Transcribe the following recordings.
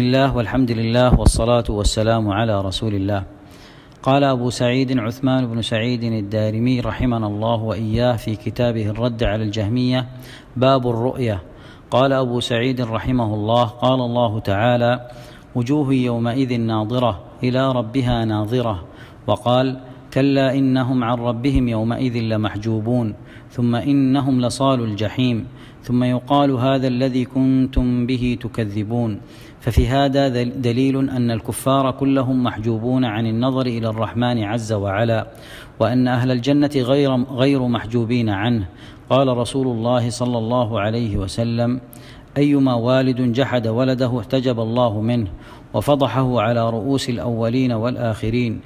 الله والحمد لله والصلاة والسلام على رسول الله. قال أبو سعيد عثمان بن سعيد الدارمي رحمنا الله وإياه في كتابه الرد على الجهمية: باب الرؤية. قال أبو سعيد رحمه الله: قال الله تعالى: وجوه يومئذ ناظرة إلى ربها ناظرة. وقال: كلا إنهم عن ربهم يومئذ لمحجوبون ثم إنهم لصالوا الجحيم ثم يقال هذا الذي كنتم به تكذبون. ففي هذا دليل أن الكفار كلهم محجوبون عن النظر إلى الرحمن عز وعلا، وأن أهل الجنة غير محجوبين عنه. قال رسول الله صلى الله عليه وسلم: أيما والد جحد ولده احتجب الله منه وفضحه على رؤوس الأولين والآخرين.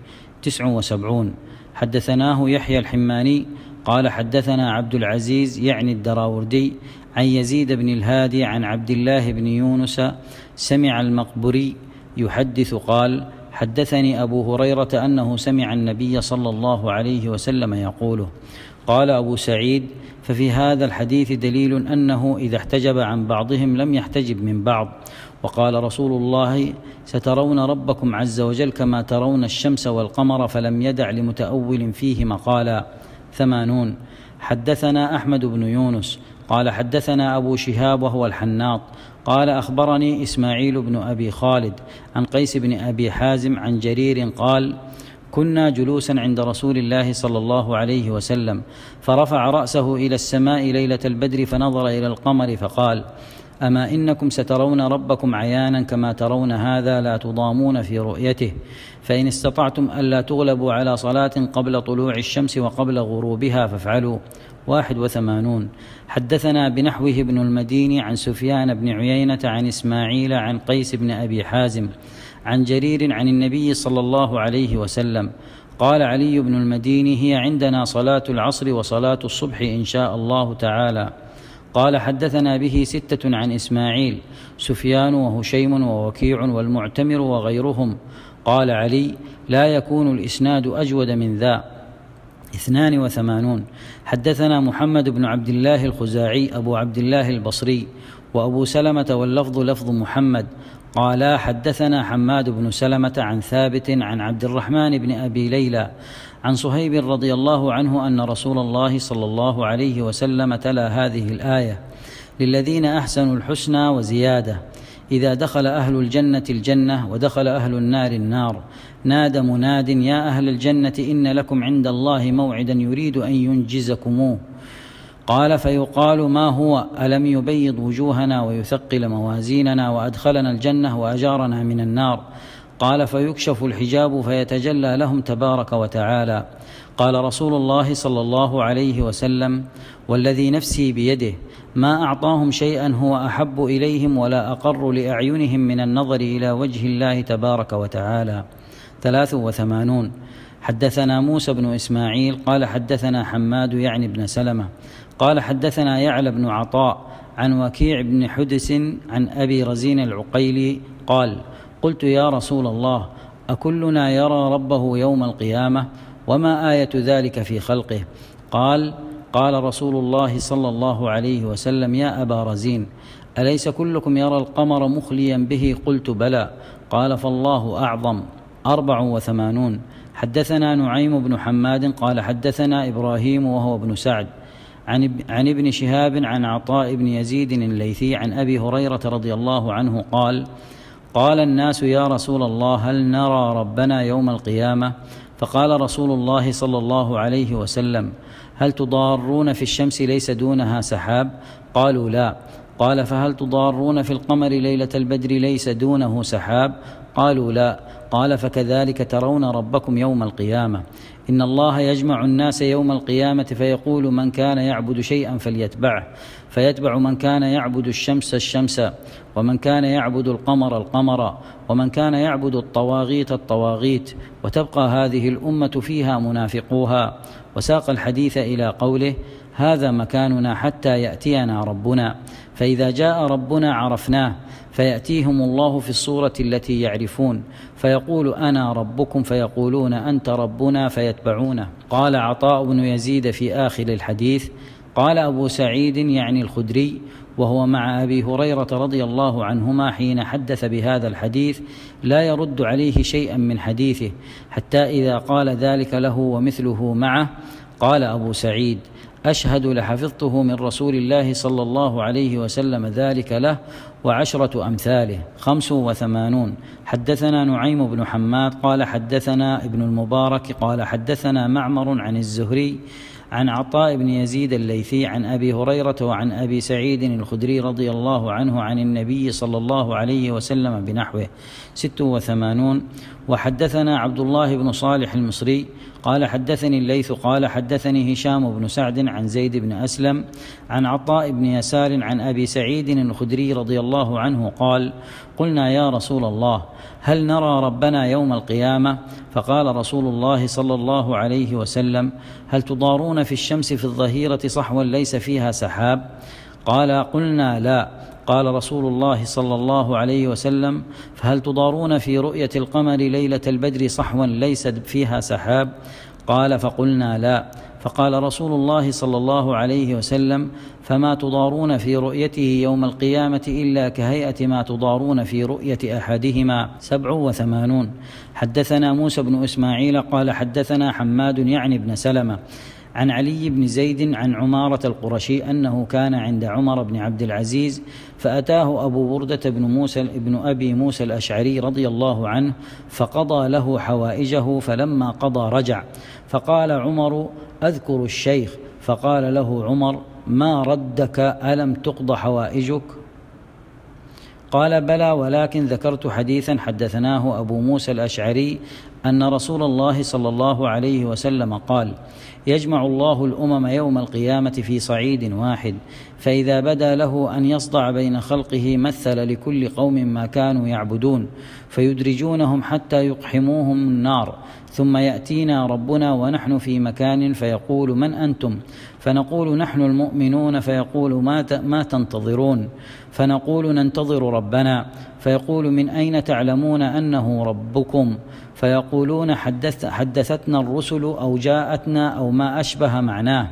79. حدثناه يحيى الحماني قال حدثنا عبد العزيز يعني الدراوردي عن يزيد بن الهادي عن عبد الله بن يونس سمع المقبري يحدث قال: حدثني أبو هريرة أنه سمع النبي صلى الله عليه وسلم يقوله. قال أبو سعيد: ففي هذا الحديث دليل أنه إذا احتجب عن بعضهم لم يحتجب من بعض. وقال رسول الله: سترون ربكم عز وجل كما ترون الشمس والقمر، فلم يدع لمتأول فيه مقالا. 80. حدثنا أحمد بن يونس قال حدثنا أبو شهاب وهو الحناط قال أخبرني إسماعيل بن أبي خالد عن قيس بن أبي حازم عن جرير قال: كنا جلوسا عند رسول الله صلى الله عليه وسلم، فرفع رأسه إلى السماء ليلة البدر فنظر إلى القمر فقال: أما إنكم سترون ربكم عيانا كما ترون هذا، لا تضامون في رؤيته، فإن استطعتم ألا تغلبوا على صلاة قبل طلوع الشمس وقبل غروبها فافعلوا. 81. حدثنا بنحوه ابن المديني عن سفيان بن عيينة عن إسماعيل عن قيس بن أبي حازم عن جرير عن النبي صلى الله عليه وسلم قال علي بن المديني: هي عندنا صلاة العصر وصلاة الصبح إن شاء الله تعالى. قال حدثنا به 6 عن إسماعيل: سفيان وهشيم ووكيع والمعتمر وغيرهم. قال علي: لا يكون الإسناد أجود من ذا. 82. حدثنا محمد بن عبد الله الخزاعي أبو عبد الله البصري وأبو سلمة واللفظ لفظ محمد قالا حدثنا حماد بن سلمة عن ثابت عن عبد الرحمن بن أبي ليلى عن صهيب رضي الله عنه أن رسول الله صلى الله عليه وسلم تلا هذه الآية: للذين أحسنوا الحسنى وزيادة. إذا دخل أهل الجنة الجنة ودخل أهل النار النار، نادى مناد: يا أهل الجنة إن لكم عند الله موعدا يريد أن ينجزكموه. قال: فيقال: ما هو؟ ألم يبيض وجوهنا ويثقل موازيننا وأدخلنا الجنة وأجارنا من النار؟ قال: فيكشف الحجاب فيتجلى لهم تبارك وتعالى. قال رسول الله صلى الله عليه وسلم: والذي نفسي بيده ما أعطاهم شيئا هو أحب إليهم ولا أقر لأعينهم من النظر إلى وجه الله تبارك وتعالى. 83. حدثنا موسى بن إسماعيل قال حدثنا حماد يعني بن سلمة قال حدثنا يعلى بن عطاء عن وكيع بن حدس عن أبي رزين العقيلي قال: قلت: يا رسول الله، أكلنا يرى ربه يوم القيامة؟ وما آية ذلك في خلقه؟ قال رسول الله صلى الله عليه وسلم: يا أبا رزين، أليس كلكم يرى القمر مخليا به؟ قلت: بلى. قال: فالله أعظم. 84. حدثنا نعيم بن حماد قال حدثنا إبراهيم وهو ابن سعد عن ابن شهاب عن عطاء بن يزيد الليثي عن أبي هريرة رضي الله عنه قال الناس: يا رسول الله، هل نرى ربنا يوم القيامة؟ فقال رسول الله صلى الله عليه وسلم: هل تضارون في الشمس ليس دونها سحاب؟ قالوا: لا. قال: فهل تضارون في القمر ليلة البدر ليس دونه سحاب؟ قالوا: لا. قال: فكذلك ترون ربكم يوم القيامة. إن الله يجمع الناس يوم القيامة فيقول: من كان يعبد شيئا فليتبعه، فيتبع من كان يعبد الشمس الشمس، ومن كان يعبد القمر القمر، ومن كان يعبد الطواغيت الطواغيت، وتبقى هذه الأمة فيها منافقوها. وساق الحديث إلى قوله: هذا مكاننا حتى يأتينا ربنا، فإذا جاء ربنا عرفناه، فيأتيهم الله في الصورة التي يعرفون، فيقول: أنا ربكم، فيقولون: أنت ربنا، فيتبعونه. قال عطاء بن يزيد في آخر الحديث: قال أبو سعيد يعني الخدري وهو مع أبي هريرة رضي الله عنهما حين حدث بهذا الحديث لا يرد عليه شيئا من حديثه، حتى إذا قال ذلك له ومثله معه قال أبو سعيد: أشهد لحفظته من رسول الله صلى الله عليه وسلم ذلك له وعشرة أمثاله. 85. حدثنا نعيم بن حماد قال حدثنا ابن المبارك قال حدثنا معمر عن الزهري عن عطاء بن يزيد الليثي عن أبي هريرة وعن أبي سعيد الخدري رضي الله عنه عن النبي صلى الله عليه وسلم بنحوه. 86. وحدثنا عبد الله بن صالح المصري قال حدثني الليث قال حدثني هشام بن سعد عن زيد بن أسلم عن عطاء بن يسار عن أبي سعيد الخدري رضي الله عنه قال: قلنا يا رسول الله هل نرى ربنا يوم القيامة؟ فقال رسول الله صلى الله عليه وسلم: هل تضارون في الشمس في الظهيرة صحوا ليس فيها سحاب؟ قال: قلنا لا. قال رسول الله صلى الله عليه وسلم: فهل تضارون في رؤية القمر ليلة البدر صحوا ليس فيها سحاب؟ قال: فقلنا لا. فقال رسول الله صلى الله عليه وسلم: فما تضارون في رؤيته يوم القيامة إلا كهيئة ما تضارون في رؤية أحدهما. 87. حدثنا موسى بن إسماعيل قال حدثنا حماد يعني بن سلمة عن علي بن زيد عن عمارة القرشي أنه كان عند عمر بن عبد العزيز فأتاه أبو بردة بن أبي موسى الأشعري رضي الله عنه فقضى له حوائجه، فلما قضى رجع فقال عمر: أذكر الشيخ. فقال له عمر: ما ردك؟ ألم تقض حوائجك؟ قال: بلى، ولكن ذكرت حديثا حدثناه أبو موسى الأشعري أن رسول الله صلى الله عليه وسلم قال: يجمع الله الأمم يوم القيامة في صعيد واحد، فإذا بدا له أن يصدع بين خلقه مثل لكل قوم ما كانوا يعبدون، فيدرجونهم حتى يقحموهم النار، ثم يأتينا ربنا ونحن في مكان فيقول: من أنتم؟ فنقول: نحن المؤمنون. فيقول: ما تنتظرون؟ فنقول: ننتظر ربنا. فيقول: من أين تعلمون أنه ربكم؟ فيقولون: حدثتنا الرسل أو جاءتنا أو ما أشبه معناه.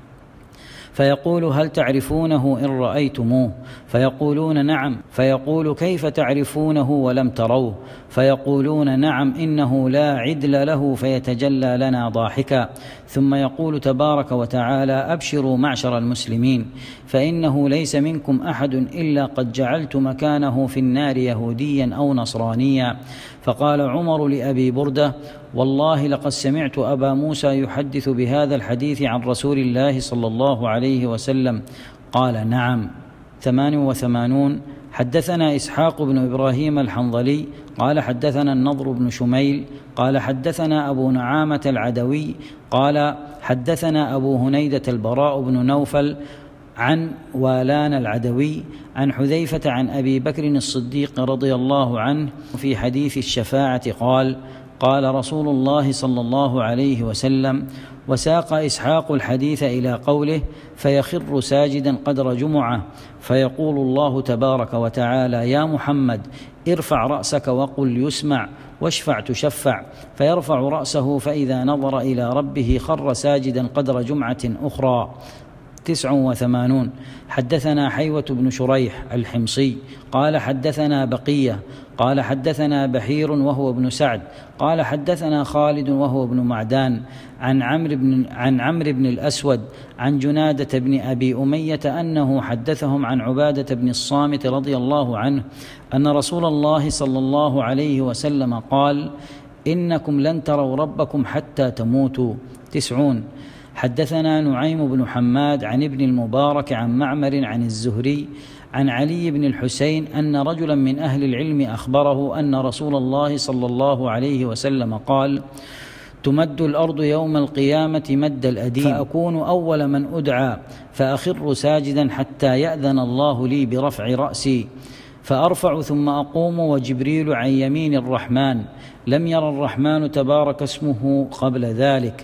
فيقول: هل تعرفونه إن رأيتموه؟ فيقولون: نعم. فيقول: كيف تعرفونه ولم تروه؟ فيقولون: نعم، إنه لا عدل له. فيتجلى لنا ضاحكا، ثم يقول تبارك وتعالى: أبشروا معشر المسلمين، فإنه ليس منكم أحد إلا قد جعلت مكانه في النار يهوديا أو نصرانيا. فقال عمر لأبي بردة: والله لقد سمعت أبا موسى يحدث بهذا الحديث عن رسول الله صلى الله عليه وسلم. قال: نعم. 88. حدثنا إسحاق بن إبراهيم الحنظلي قال حدثنا النضر بن شميل قال حدثنا أبو نعامة العدوي قال حدثنا أبو هنيدة البراء بن نوفل عن والان العدوي عن حذيفة عن أبي بكر الصديق رضي الله عنه في حديث الشفاعة قال: قال رسول الله صلى الله عليه وسلم. وساق إسحاق الحديث إلى قوله: فيخر ساجدا قدر جمعة، فيقول الله تبارك وتعالى: يا محمد ارفع رأسك وقل يسمع واشفع تشفع. فيرفع رأسه فإذا نظر إلى ربه خر ساجدا قدر جمعة أخرى. 89. حدثنا حيوة بن شريح الحمصي قال حدثنا بقية قال حدثنا بحير وهو ابن سعد قال حدثنا خالد وهو ابن معدان عن عمرو بن الأسود عن جنادة بن أبي أمية أنه حدثهم عن عبادة بن الصامت رضي الله عنه أن رسول الله صلى الله عليه وسلم قال: إنكم لن تروا ربكم حتى تموتوا. 90. حدثنا نعيم بن حماد عن ابن المبارك عن معمر عن الزهري عن علي بن الحسين أن رجلا من أهل العلم أخبره أن رسول الله صلى الله عليه وسلم قال: تمد الأرض يوم القيامة مد الأديم، فأكون أول من أدعى فأخر ساجدا حتى يأذن الله لي برفع رأسي، فأرفع ثم أقوم وجبريل عن يمين الرحمن، لم ير الرحمن تبارك اسمه قبل ذلك.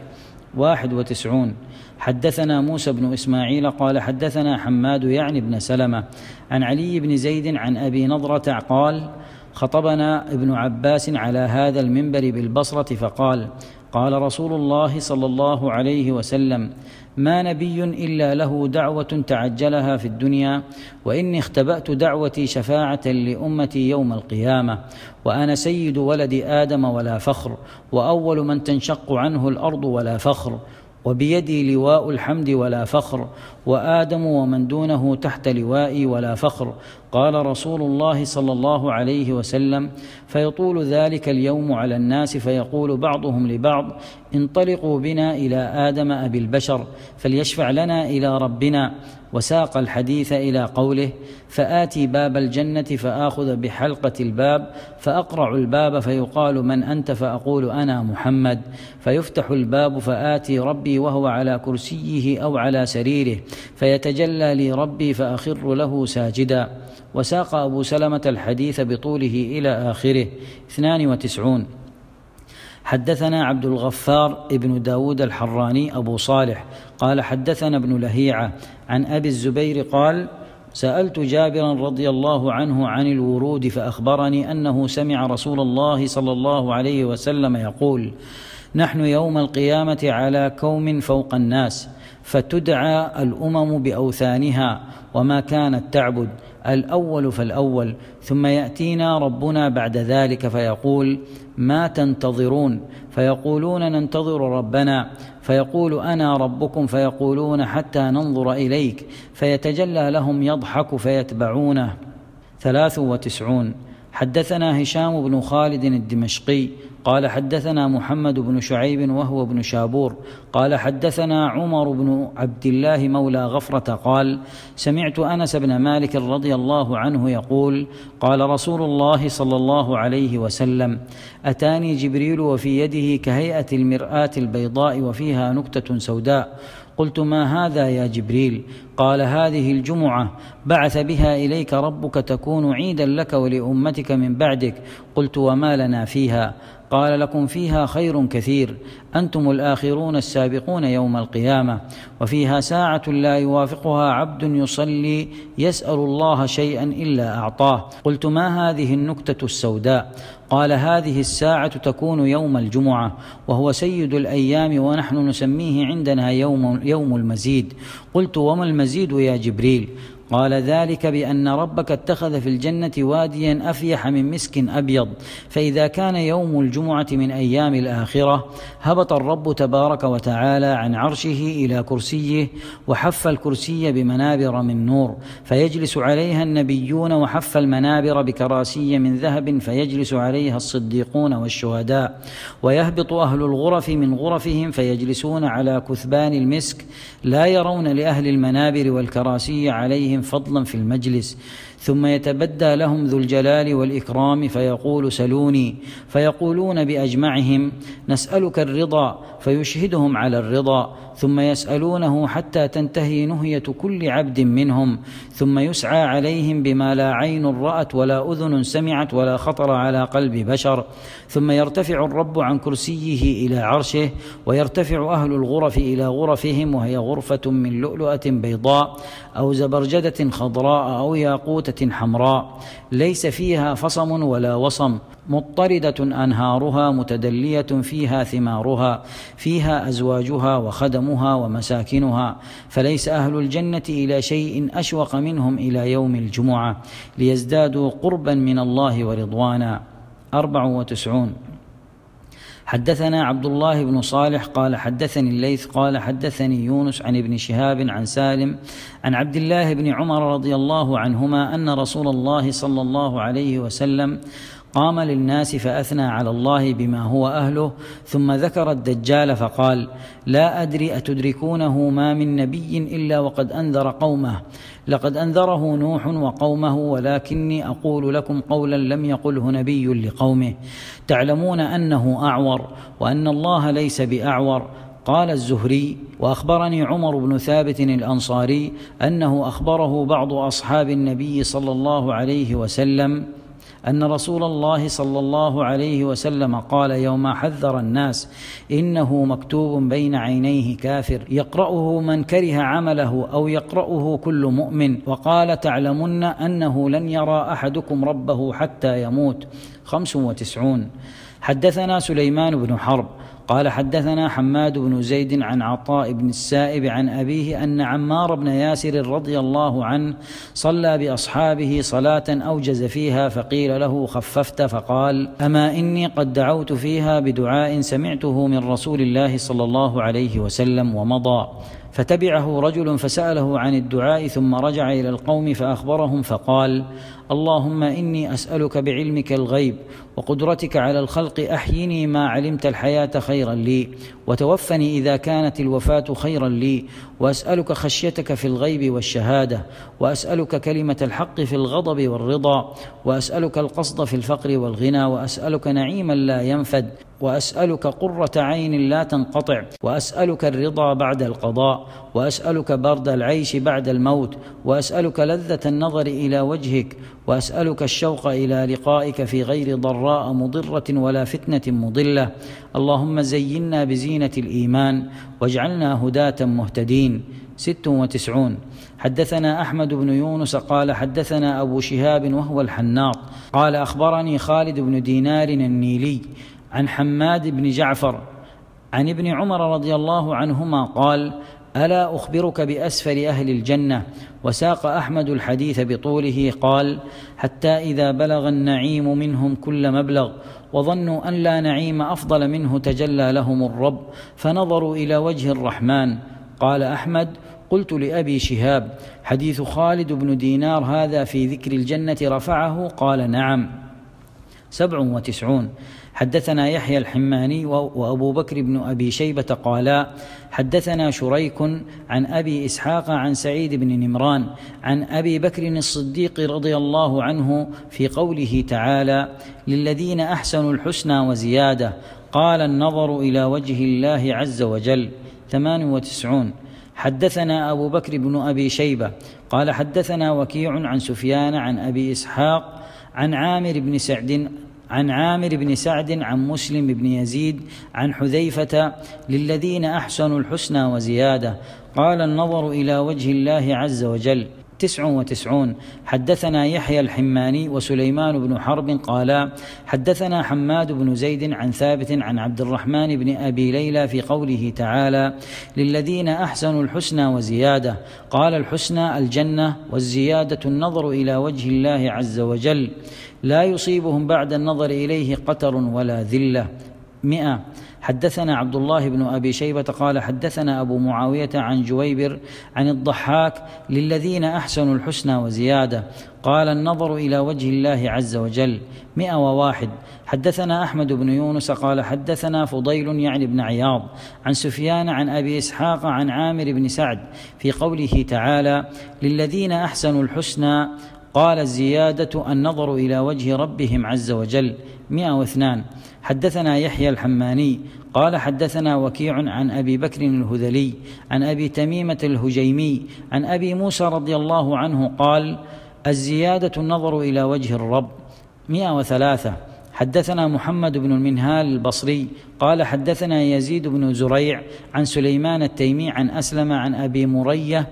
91. حدثنا موسى بن إسماعيل قال حدثنا حماد يعني بن سلمة عن علي بن زيد عن أبي نضرة قال: خطبنا ابن عباس على هذا المنبر بالبصرة فقال: قال رسول الله صلى الله عليه وسلم: ما نبي إلا له دعوة تعجلها في الدنيا، وإني اختبأت دعوتي شفاعة لأمتي يوم القيامة، وأنا سيد ولد آدم ولا فخر، وأول من تنشق عنه الأرض ولا فخر، وبيدي لواء الحمد ولا فخر، وآدم ومن دونه تحت لوائي ولا فخر. قال رسول الله صلى الله عليه وسلم: فيطول ذلك اليوم على الناس، فيقول بعضهم لبعض: انطلقوا بنا إلى آدم أبي البشر فليشفع لنا إلى ربنا. وساق الحديث إلى قوله: فآتي باب الجنة فآخذ بحلقة الباب فأقرع الباب فيقال: من أنت؟ فأقول: أنا محمد. فيفتح الباب فآتي ربي وهو على كرسيه أو على سريره، فيتجلى لي ربي فأخر له ساجدا. وساق أبو سلمة الحديث بطوله إلى آخره. 92. حدثنا عبد الغفار ابن داود الحراني أبو صالح قال حدثنا ابن لهيعة عن أبي الزبير قال: سألت جابرا رضي الله عنه عن الورود فأخبرني أنه سمع رسول الله صلى الله عليه وسلم يقول: نحن يوم القيامة على كوم فوق الناس، فتدعى الأمم بأوثانها وما كانت تعبد، الأول فالأول، ثم يأتينا ربنا بعد ذلك فيقول: ما تنتظرون؟ فيقولون: ننتظر ربنا. فيقول: أنا ربكم. فيقولون: حتى ننظر إليك. فيتجلى لهم يضحك فيتبعونه. 93. حدثنا هشام بن خالد الدمشقي قال حدثنا محمد بن شعيب وهو ابن شابور قال حدثنا عمر بن عبد الله مولى غفرة قال: سمعت أنس بن مالك رضي الله عنه يقول: قال رسول الله صلى الله عليه وسلم: أتاني جبريل وفي يده كهيئة المرآة البيضاء وفيها نكتة سوداء. قلت: ما هذا يا جبريل؟ قال: هذه الجمعة بعث بها إليك ربك تكون عيدا لك ولأمتك من بعدك. قلت: وما لنا فيها؟ قال: لكم فيها خير كثير، أنتم الآخرون السابقون يوم القيامة، وفيها ساعة لا يوافقها عبد يصلي يسأل الله شيئا إلا أعطاه. قلت: ما هذه النكتة السوداء؟ قال: هذه الساعة تكون يوم الجمعة، وهو سيد الأيام، ونحن نسميه عندنا يوم المزيد. قلت: وما المزيد يا جبريل؟ قال: ذلك بأن ربك اتخذ في الجنة واديا أفيح من مسك أبيض، فإذا كان يوم الجمعة من أيام الآخرة هبط الرب تبارك وتعالى عن عرشه إلى كرسيه، وحف الكرسي بمنابر من نور فيجلس عليها النبيون، وحف المنابر بكراسي من ذهب فيجلس عليها الصديقون والشهداء، ويهبط أهل الغرف من غرفهم فيجلسون على كثبان المسك، لا يرون لأهل المنابر والكراسي عليهم فضلا في المجلس. ثم يتبدى لهم ذو الجلال والإكرام فيقول: سلوني. فيقولون بأجمعهم: نسألك الرضا. فيشهدهم على الرضا. ثم يسألونه حتى تنتهي نهية كل عبد منهم، ثم يسعى عليهم بما لا عين رأت ولا أذن سمعت ولا خطر على قلب بشر. ثم يرتفع الرب عن كرسيه إلى عرشه، ويرتفع أهل الغرف إلى غرفهم، وهي غرفة من لؤلؤة بيضاء أو زبرجدة خضراء أو ياقوتة حمراء، ليس فيها فصم ولا وصم، مضطردة أنهارها متدلية فيها ثمارها، فيها أزواجها وخدمها ومساكنها، فليس أهل الجنة إلى شيء أشوق منهم إلى يوم الجمعة، ليزدادوا قربا من الله ورضوانا. 94. حدثنا عبد الله بن صالح قال حدثني الليث قال حدثني يونس عن ابن شهاب عن سالم عن عبد الله بن عمر رضي الله عنهما أن رسول الله صلى الله عليه وسلم قام للناس فأثنى على الله بما هو أهله، ثم ذكر الدجال فقال: لا أدري أتدركونه ما من نبي إلا وقد أنذر قومه، لقد أنذره نوح وقومه، ولكني أقول لكم قولا لم يقله نبي لقومه، تعلمون أنه أعور وأن الله ليس بأعور. قال الزهري: وأخبرني عمر بن ثابت الأنصاري أنه أخبره بعض أصحاب النبي صلى الله عليه وسلم أن رسول الله صلى الله عليه وسلم قال يوم حذر الناس: إنه مكتوب بين عينيه كافر، يقرأه من كره عمله أو يقرأه كل مؤمن. وقال: تعلمن أنه لن يرى أحدكم ربه حتى يموت. 95. حدثنا سليمان بن حرب قال حدثنا حماد بن زيد عن عطاء بن السائب عن أبيه أن عمار بن ياسر رضي الله عنه صلى بأصحابه صلاة أوجز فيها فقيل له خففت، فقال أما إني قد دعوت فيها بدعاء سمعته من رسول الله صلى الله عليه وسلم ومضى. فتبعه رجل فسأله عن الدعاء ثم رجع إلى القوم فأخبرهم فقال اللهم إني أسألك بعلمك الغيب وقدرتك على الخلق أحيني ما علمت الحياة خيرا لي، وتوفني إذا كانت الوفاة خيرا لي، وأسألك خشيتك في الغيب والشهادة، وأسألك كلمة الحق في الغضب والرضا، وأسألك القصد في الفقر والغنى، وأسألك نعيما لا ينفد، وأسألك قرة عين لا تنقطع، وأسألك الرضا بعد القضاء، وأسألك برد العيش بعد الموت، وأسألك لذة النظر إلى وجهك، وأسألك الشوق إلى لقائك في غير ضراء مضرة ولا فتنة مضلة. اللهم زينا بزينة الإيمان واجعلنا هداة مهتدين. 96. حدثنا أحمد بن يونس قال حدثنا أبو شهاب وهو الحناط قال أخبرني خالد بن دينار النيلي عن حماد بن جعفر عن ابن عمر رضي الله عنهما قال ألا أخبرك بأسفل أهل الجنة؟ وساق أحمد الحديث بطوله قال حتى إذا بلغ النعيم منهم كل مبلغ وظنوا أن لا نعيم أفضل منه تجلى لهم الرب فنظروا إلى وجه الرحمن. قال أحمد قلت لأبي شهاب حديث خالد بن دينار هذا في ذكر الجنة رفعه؟ قال نعم. 97. حدثنا يحيى الحماني وأبو بكر بن أبي شيبة قالا حدثنا شريك عن أبي إسحاق عن سعيد بن نمران عن أبي بكر الصديق رضي الله عنه في قوله تعالى للذين أحسنوا الحسنى وزيادة قال النظر إلى وجه الله عز وجل. 98. حدثنا أبو بكر بن أبي شيبة قال حدثنا وكيع عن سفيان عن أبي إسحاق عن عامر بن سعد عن مسلم بن يزيد عن حذيفة للذين أحسنوا الحسنى وزيادة قال النظر إلى وجه الله عز وجل. 99. حدثنا يحيى الحماني وسليمان بن حرب قالا حدثنا حماد بن زيد عن ثابت عن عبد الرحمن بن أبي ليلى في قوله تعالى للذين أحسنوا الحسنى وزيادة قال الحسنى الجنة والزيادة النظر إلى وجه الله عز وجل لا يصيبهم بعد النظر إليه قتر ولا ذلة. 100. حدثنا عبد الله بن أبي شيبة قال حدثنا أبو معاوية عن جويبر عن الضحاك للذين أحسنوا الحسنى وزيادة قال النظر إلى وجه الله عز وجل. 101. حدثنا أحمد بن يونس قال حدثنا فضيل يعني بن عياض عن سفيان عن أبي إسحاق عن عامر بن سعد في قوله تعالى للذين أحسنوا الحسنى قال الزيادة النظر إلى وجه ربهم عز وجل. 102. حدثنا يحيى الحماني قال حدثنا وكيع عن أبي بكر الهذلي عن أبي تميمة الهجيمي عن أبي موسى رضي الله عنه قال الزيادة النظر إلى وجه الرب. 103. حدثنا محمد بن المنهال البصري قال حدثنا يزيد بن زريع عن سليمان التيمي عن أسلم عن أبي مرية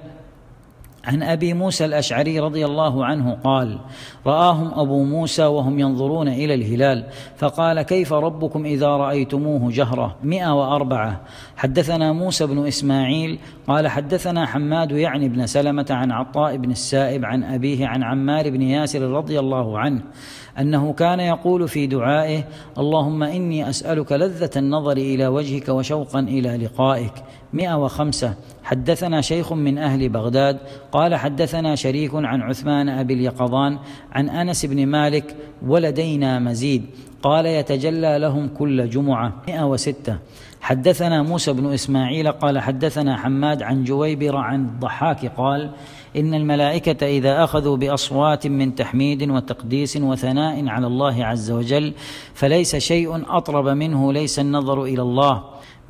عن أبي موسى الأشعري رضي الله عنه قال رآهم أبو موسى وهم ينظرون إلى الهلال فقال كيف ربكم إذا رأيتموه جهرة. 104. حدثنا موسى بن إسماعيل قال حدثنا حماد يعني بن سلمة عن عطاء بن السائب عن أبيه عن عمار بن ياسر رضي الله عنه أنه كان يقول في دعائه اللهم إني أسألك لذة النظر إلى وجهك وشوقا إلى لقائك. 105. حدثنا شيخ من أهل بغداد قال حدثنا شريك عن عثمان أبي اليقظان عن أنس بن مالك ولدينا مزيد قال يتجلى لهم كل جمعة. 106. حدثنا موسى بن إسماعيل قال حدثنا حماد عن جويبر عن الضحاك قال إن الملائكة إذا أخذوا بأصوات من تحميد وتقديس وثناء على الله عز وجل فليس شيء أطرب منه ليس النظر إلى الله.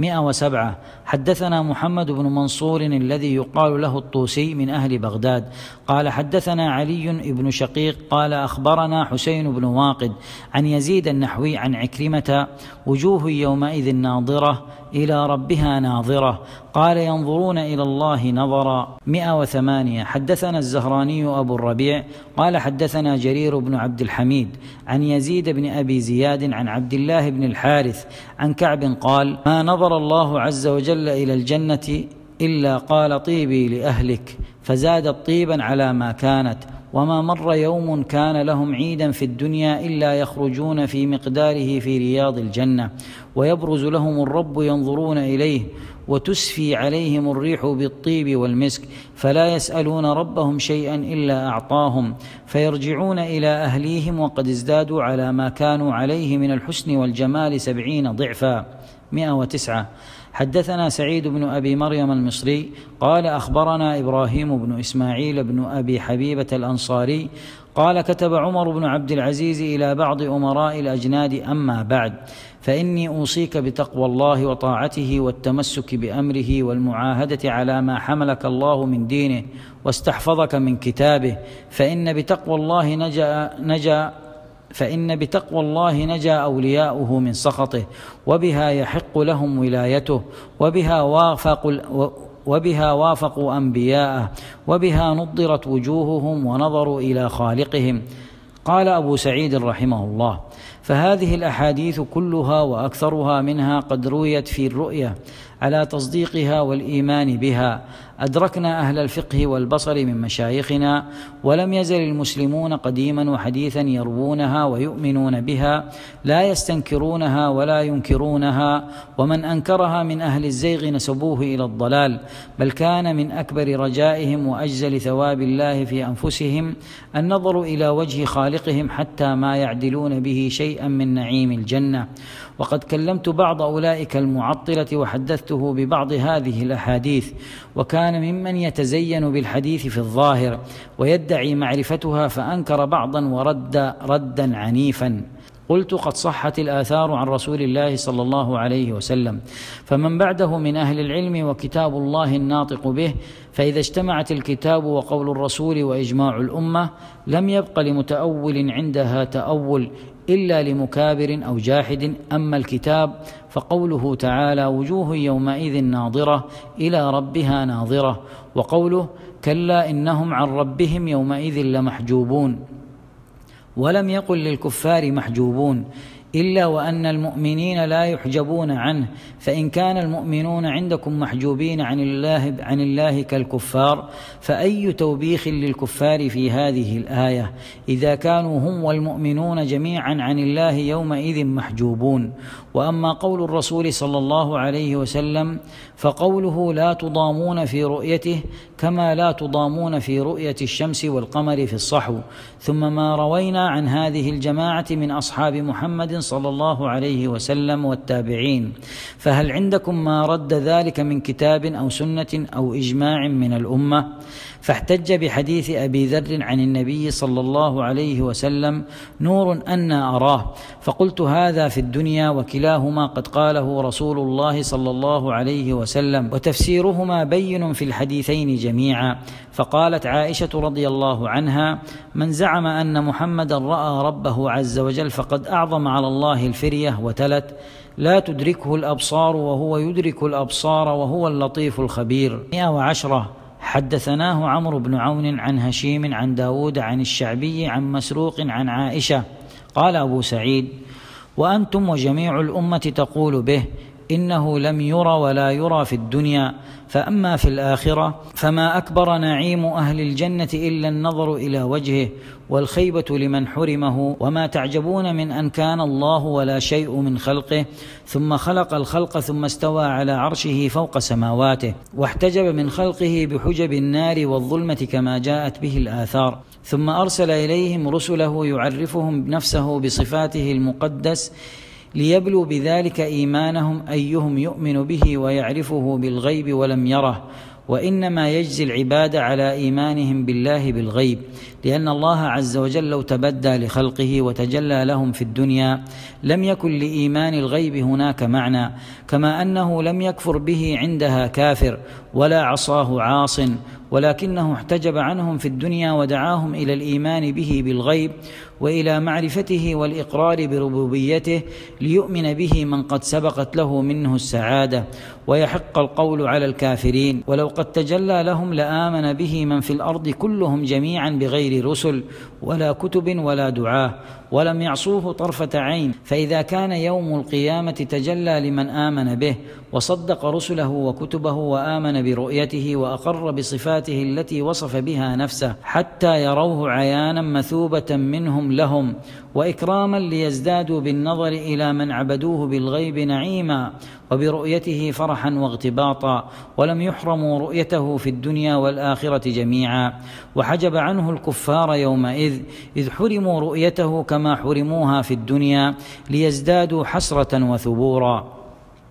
107. حدثنا محمد بن منصور الذي يقال له الطوسي من أهل بغداد قال حدثنا علي بن شقيق قال أخبرنا حسين بن واقد عن يزيد النحوي عن عكرمة وجوه يومئذ ناظرة إلى ربها ناظرة قال ينظرون إلى الله نظرا. 108. حدثنا الزهراني أبو الربيع قال حدثنا جرير بن عبد الحميد عن يزيد بن أبي زياد عن عبد الله بن الحارث عن كعب قال ما نظر الله عز وجل إلى الجنة إلا قال طيبي لأهلك فزادت طيبا على ما كانت وما مر يوم كان لهم عيدا في الدنيا إلا يخرجون في مقداره في رياض الجنة ويبرز لهم الرب ينظرون إليه وتسفي عليهم الريح بالطيب والمسك فلا يسألون ربهم شيئا إلا أعطاهم فيرجعون إلى أهليهم وقد ازدادوا على ما كانوا عليه من الحسن والجمال 70 ضعفا. 109. حدثنا سعيد بن أبي مريم المصري قال أخبرنا إبراهيم بن إسماعيل بن أبي حبيبة الأنصاري قال كتب عمر بن عبد العزيز إلى بعض أمراء الأجناد أما بعد فإني أوصيك بتقوى الله وطاعته والتمسك بأمره والمعاهدة على ما حملك الله من دينه واستحفظك من كتابه فإن بتقوى الله نجا أولياؤه من سخطه وبها يحق لهم ولايته وبها وافقوا أنبياءه وبها نضرت وجوههم ونظروا إلى خالقهم. قال أبو سعيد رحمه الله فهذه الأحاديث كلها وأكثرها منها قد رويت في الرؤية على تصديقها والإيمان بها أدركنا أهل الفقه والبصر من مشايخنا ولم يزل المسلمون قديما وحديثا يروونها ويؤمنون بها لا يستنكرونها ولا ينكرونها ومن أنكرها من أهل الزيغ نسبوه إلى الضلال بل كان من أكبر رجائهم وأجزل ثواب الله في أنفسهم النظر إلى وجه خالقهم حتى ما يعدلون به شيئا من نعيم الجنة. وقد كلمت بعض أولئك المعطلة وحدثته ببعض هذه الأحاديث وكان ممن يتزين بالحديث في الظاهر ويدعي معرفتها فأنكر بعضا ورد ردا عنيفا. قلت قد صحت الآثار عن رسول الله صلى الله عليه وسلم فمن بعده من أهل العلم وكتاب الله الناطق به فإذا اجتمعت الكتاب وقول الرسول وإجماع الأمة لم يبق لمتأول عندها تأول إلا لمكابر أو جاحد. أما الكتاب فقوله تعالى وجوه يومئذ ناظرة إلى ربها ناظرة وقوله كلا إنهم عن ربهم يومئذ لمحجوبون ولم يقل للكفار محجوبون إلا وأن المؤمنين لا يحجبون عنه فإن كان المؤمنون عندكم محجوبين عن الله كالكفار فأي توبيخ للكفار في هذه الآية إذا كانوا هم والمؤمنون جميعا عن الله يومئذ محجوبون. وأما قول الرسول صلى الله عليه وسلم فقوله لا تضامون في رؤيته كما لا تضامون في رؤية الشمس والقمر في الصحو. ثم ما روينا عن هذه الجماعة من أصحاب محمد صلى الله عليه وسلم والتابعين فهل عندكم ما رد ذلك من كتاب أو سنة أو إجماع من الأمة؟ فاحتج بحديث أبي ذر عن النبي صلى الله عليه وسلم نور أنا أراه فقلت هذا في الدنيا وكلاهما قد قاله رسول الله صلى الله عليه وسلم وتفسيرهما بين في الحديثين جميعا. فقالت عائشة رضي الله عنها من زعم أن محمدا رأى ربه عز وجل فقد أعظم على الله الفرية وتلت لا تدركه الأبصار وهو يدرك الأبصار وهو اللطيف الخبير. 110. حدثناه عمرو بن عون عن هشيم عن داود عن الشعبي عن مسروق عن عائشة قال أبو سعيد وأنتم وجميع الأمة تقول به إنه لم يرى ولا يرى في الدنيا فأما في الآخرة فما أكبر نعيم أهل الجنة إلا النظر إلى وجهه والخيبة لمن حرمه وما تعجبون من أن كان الله ولا شيء من خلقه ثم خلق الخلق ثم استوى على عرشه فوق سماواته واحتجب من خلقه بحجب النار والظلمة كما جاءت به الآثار ثم أرسل إليهم رسله يعرفهم نفسه بصفاته المقدس ليبلوا بذلك إيمانهم أيهم يؤمن به ويعرفه بالغيب ولم يره وإنما يجزي العباد على إيمانهم بالله بالغيب، لأن الله عز وجل لو تبدى لخلقه وتجلى لهم في الدنيا لم يكن لإيمان الغيب هناك معنى، كما أنه لم يكفر به عندها كافر ولا عصاه عاص، ولكنه احتجب عنهم في الدنيا ودعاهم إلى الإيمان به بالغيب وإلى معرفته والإقرار بربوبيته ليؤمن به من قد سبقت له منه السعادة ويحق القول على الكافرين. ولو قد تجلى لهم لآمن به من في الأرض كلهم جميعا بغير رسل ولا كتب ولا دعاة، ولم يعصوه طرفة عين. فإذا كان يوم القيامة تجلى لمن آمن به وصدق رسله وكتبه وآمن برؤيته وأقر بصفاته التي وصف بها نفسه حتى يروه عيانا مثوبة منهم لهم وإكراما ليزدادوا بالنظر إلى من عبدوه بالغيب نعيما وبرؤيته فرحا واغتباطا، ولم يحرموا رؤيته في الدنيا والآخرة جميعا. وحجب عنه الكفار يومئذ إذ حرموا رؤيته كما حرموها في الدنيا ليزدادوا حسرة وثبورا.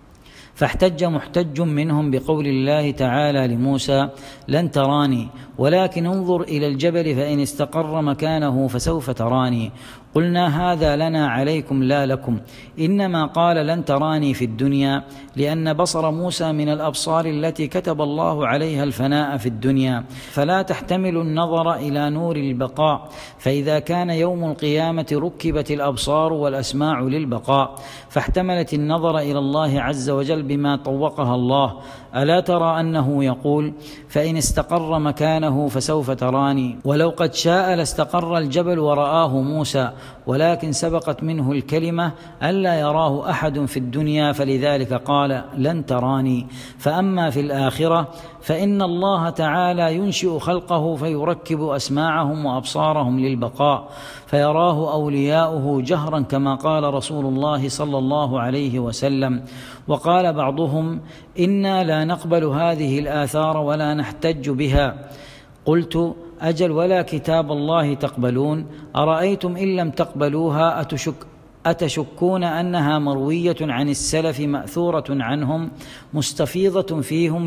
فاحتج محتج منهم بقول الله تعالى لموسى: لن تراني ولكن انظر إلى الجبل فإن استقر مكانه فسوف تراني. قلنا هذا لنا عليكم لا لكم، إنما قال لن تراني في الدنيا لأن بصر موسى من الأبصار التي كتب الله عليها الفناء في الدنيا، فلا تحتمل النظر إلى نور البقاء، فإذا كان يوم القيامة ركبت الأبصار والأسماع للبقاء، فاحتملت النظر إلى الله عز وجل بما طوقها الله. ألا ترى أنه يقول: فإن استقر مكانه فسوف تراني، ولو قد شاء لاستقر الجبل ورآه موسى، ولكن سبقت منه الكلمة ألا يراه أحد في الدنيا، فلذلك قال: لن تراني. فأما في الآخرة فإن الله تعالى ينشئ خلقه فيركب أسماعهم وأبصارهم للبقاء، فيراه أولياؤه جهرا كما قال رسول الله صلى الله عليه وسلم. وقال بعضهم: إنا لا نقبل هذه الآثار ولا نحتج بها. قلت: أجل ولا كتاب الله تقبلون؟ أرأيتم إن لم تقبلوها أتشكون أنها مروية عن السلف مأثورة عنهم مستفيضة فيهم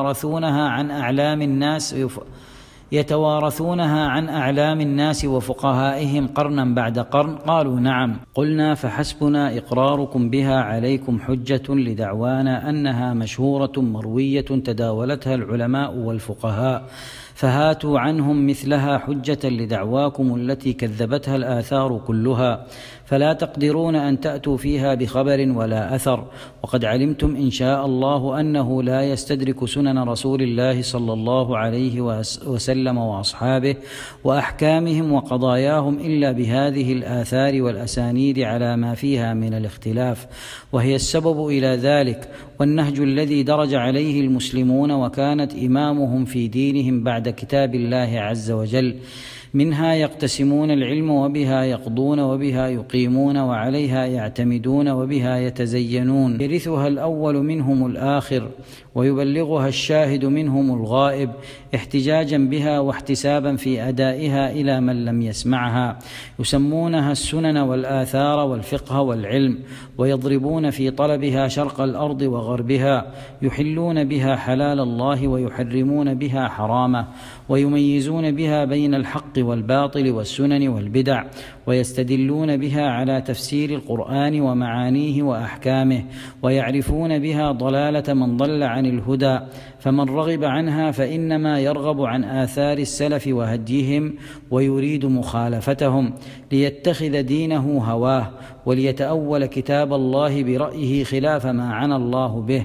يتوارثونها عن أعلام الناس وفقهائهم قرنا بعد قرن؟ قالوا: نعم. قلنا: فحسبنا إقراركم بها عليكم حجة لدعوانا أنها مشهورة مروية تداولتها العلماء والفقهاء، فهاتوا عنهم مثلها حجة لدعواكم التي كذبتها الآثار كلها، فلا تقدرون أن تأتوا فيها بخبر ولا أثر. وقد علمتم إن شاء الله أنه لا يستدرك سنن رسول الله صلى الله عليه وسلم وأصحابه وأحكامهم وقضاياهم إلا بهذه الآثار والأسانيد على ما فيها من الاختلاف، وهي السبب إلى ذلك والنهج الذي درج عليه المسلمون وكانت إمامهم في دينهم بعد كتاب الله عز وجل. منها يقتسمون العلم وبها يقضون وبها يقيمون وعليها يعتمدون وبها يتزينون، يرثها الأول منهم الآخر ويبلغها الشاهد منهم الغائب، احتجاجا بها واحتسابا في أدائها إلى من لم يسمعها. يسمونها السنن والآثار والفقه والعلم، ويضربون في طلبها شرق الأرض وغربها، يحلون بها حلال الله ويحرمون بها حرامه، ويميزون بها بين الحق والباطل والسنن والبدع، ويستدلون بها على تفسير القرآن ومعانيه وأحكامه، ويعرفون بها ضلالة من ضل عن الهدى. فمن رغب عنها فإنما يرغب عن آثار السلف وهديهم ويريد مخالفتهم ليتخذ دينه هواه وليتأول كتاب الله برأيه خلاف ما عنى الله به.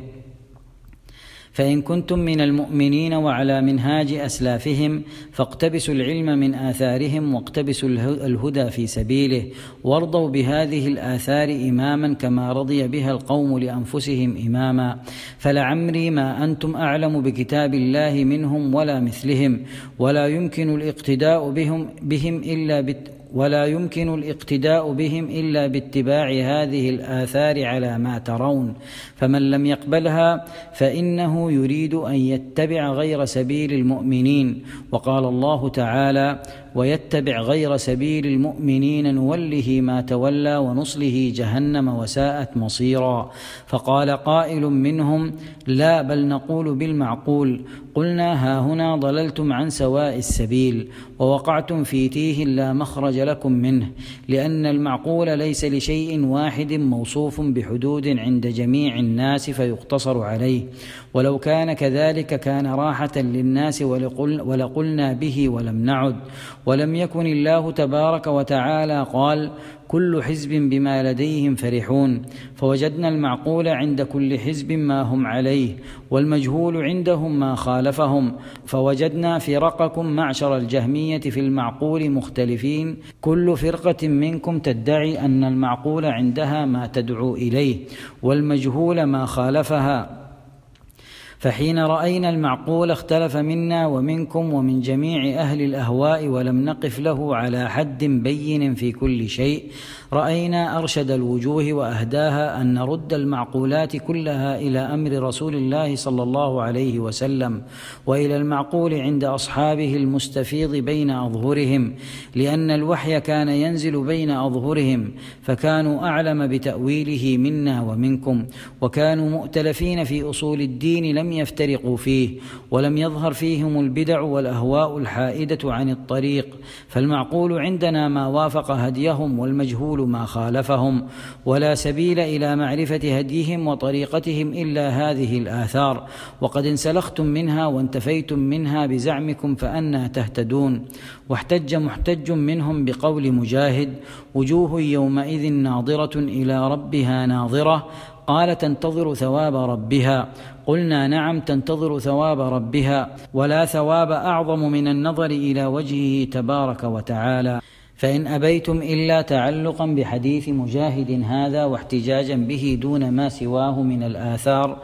فإن كنتم من المؤمنين وعلى منهاج أسلافهم فاقتبسوا العلم من آثارهم واقتبسوا الهدى في سبيله، وارضوا بهذه الآثار إماما كما رضي بها القوم لأنفسهم إماما. فلعمري ما أنتم أعلم بكتاب الله منهم ولا مثلهم، ولا يمكن الاقتداء بهم إلا باتباع هذه الآثار على ما ترون. فمن لم يقبلها فإنه يريد أن يتبع غير سبيل المؤمنين. وقال الله تعالى: ويتبع غير سبيل المؤمنين نوله ما تولى ونصله جهنم وساءت مصيرا. فقال قائل منهم: لا، بل نقول بالمعقول. قلنا: هاهنا ضللتم عن سواء السبيل، ووقعتم في تيه لا مخرج لكم منه، لأن المعقول ليس لشيء واحد موصوف بحدود عند جميع الناس فيقتصر عليه، ولو كان كذلك كان راحة للناس ولقلنا به ولم نعد. ولم يكن الله تبارك وتعالى قال: كل حزب بما لديهم فرحون، فوجدنا المعقول عند كل حزب ما هم عليه، والمجهول عندهم ما خالفهم، فوجدنا فرقكم معشر الجهمية في المعقول مختلفين، كل فرقة منكم تدعي أن المعقول عندها ما تدعو إليه، والمجهول ما خالفها. فحين رأينا المعقول اختلف منا ومنكم ومن جميع أهل الأهواء ولم نقف له على حد بين في كل شيء، رأينا أرشد الوجوه وأهداها أن نرد المعقولات كلها إلى أمر رسول الله صلى الله عليه وسلم، وإلى المعقول عند أصحابه المستفيض بين أظهرهم، لأن الوحي كان ينزل بين أظهرهم، فكانوا أعلم بتأويله منا ومنكم، وكانوا مؤتلفين في أصول الدين لم يفترقوا فيه، ولم يظهر فيهم البدع والأهواء الحائدة عن الطريق، فالمعقول عندنا ما وافق هديهم، والمجهول ما خالفهم، ولا سبيل إلى معرفة هديهم وطريقتهم إلا هذه الآثار، وقد انسلختم منها وانتفيتم منها بزعمكم فأنى تهتدون. واحتج محتج منهم بقول مجاهد: وجوه يومئذ ناظرة إلى ربها ناظرة، قال: تنتظر ثواب ربها. قلنا: نعم، تنتظر ثواب ربها، ولا ثواب أعظم من النظر إلى وجهه تبارك وتعالى. فإن أبيتم إلا تعلقا بحديث مجاهد هذا واحتجاجا به دون ما سواه من الآثار،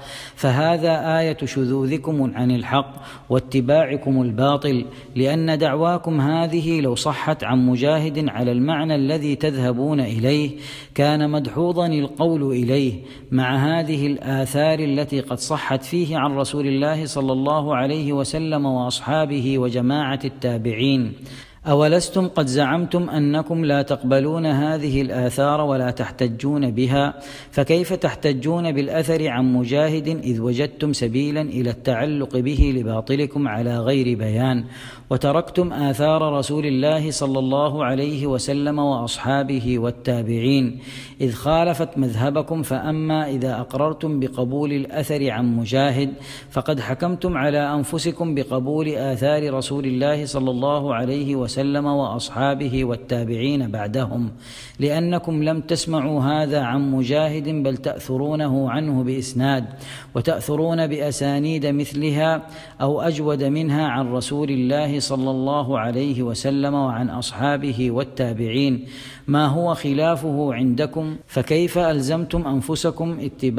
فهذا آية شذوذكم عن الحق واتباعكم الباطل، لأن دعواكم هذه لو صحت عن مجاهد على المعنى الذي تذهبون إليه كان مدحوظا القول إليه، مع هذه الآثار التي قد صحت فيه عن رسول الله صلى الله عليه وسلم وأصحابه وجماعة التابعين. أولستم قد زعمتم أنكم لا تقبلون هذه الآثار ولا تحتجون بها، فكيف تحتجون بالأثر عن مجاهد إذ وجدتم سبيلا إلى التعلق به لباطلكم على غير بيان، وتركتم آثار رسول الله صلى الله عليه وسلم وأصحابه والتابعين إذ خالفت مذهبكم؟ فأما إذا أقررتم بقبول الأثر عن مجاهد فقد حكمتم على أنفسكم بقبول آثار رسول الله صلى الله عليه وسلم وأصحابه والتابعين بعدهم، لأنكم لم تسمعوا هذا عن مجاهد بل تأثرونه عنه بإسناد، وتأثرون بأسانيد مثلها أو أجود منها عن رسول الله صلى الله عليه وسلم وعن أصحابه والتابعين ما هو خلافه عندكم، فكيف ألزمتم أنفسكم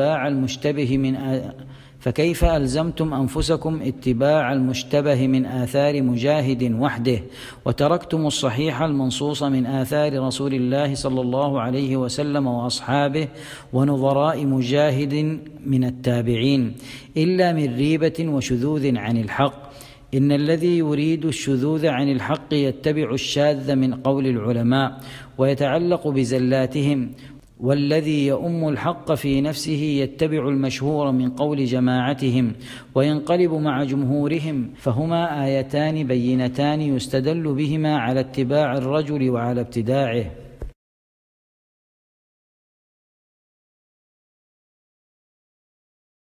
اتباع المشتبه من آثار مجاهد وحده، وتركتم الصحيح المنصوص من آثار رسول الله صلى الله عليه وسلم وأصحابه ونظراء مجاهد من التابعين، إلا من ريبة وشذوذ عن الحق؟ إن الذي يريد الشذوذ عن الحق يتبع الشاذ من قول العلماء ويتعلق بزلاتهم، والذي يؤم الحق في نفسه يتبع المشهور من قول جماعتهم وينقلب مع جمهورهم، فهما آيتان بينتان يستدل بهما على اتباع الرجل وعلى ابتداعه.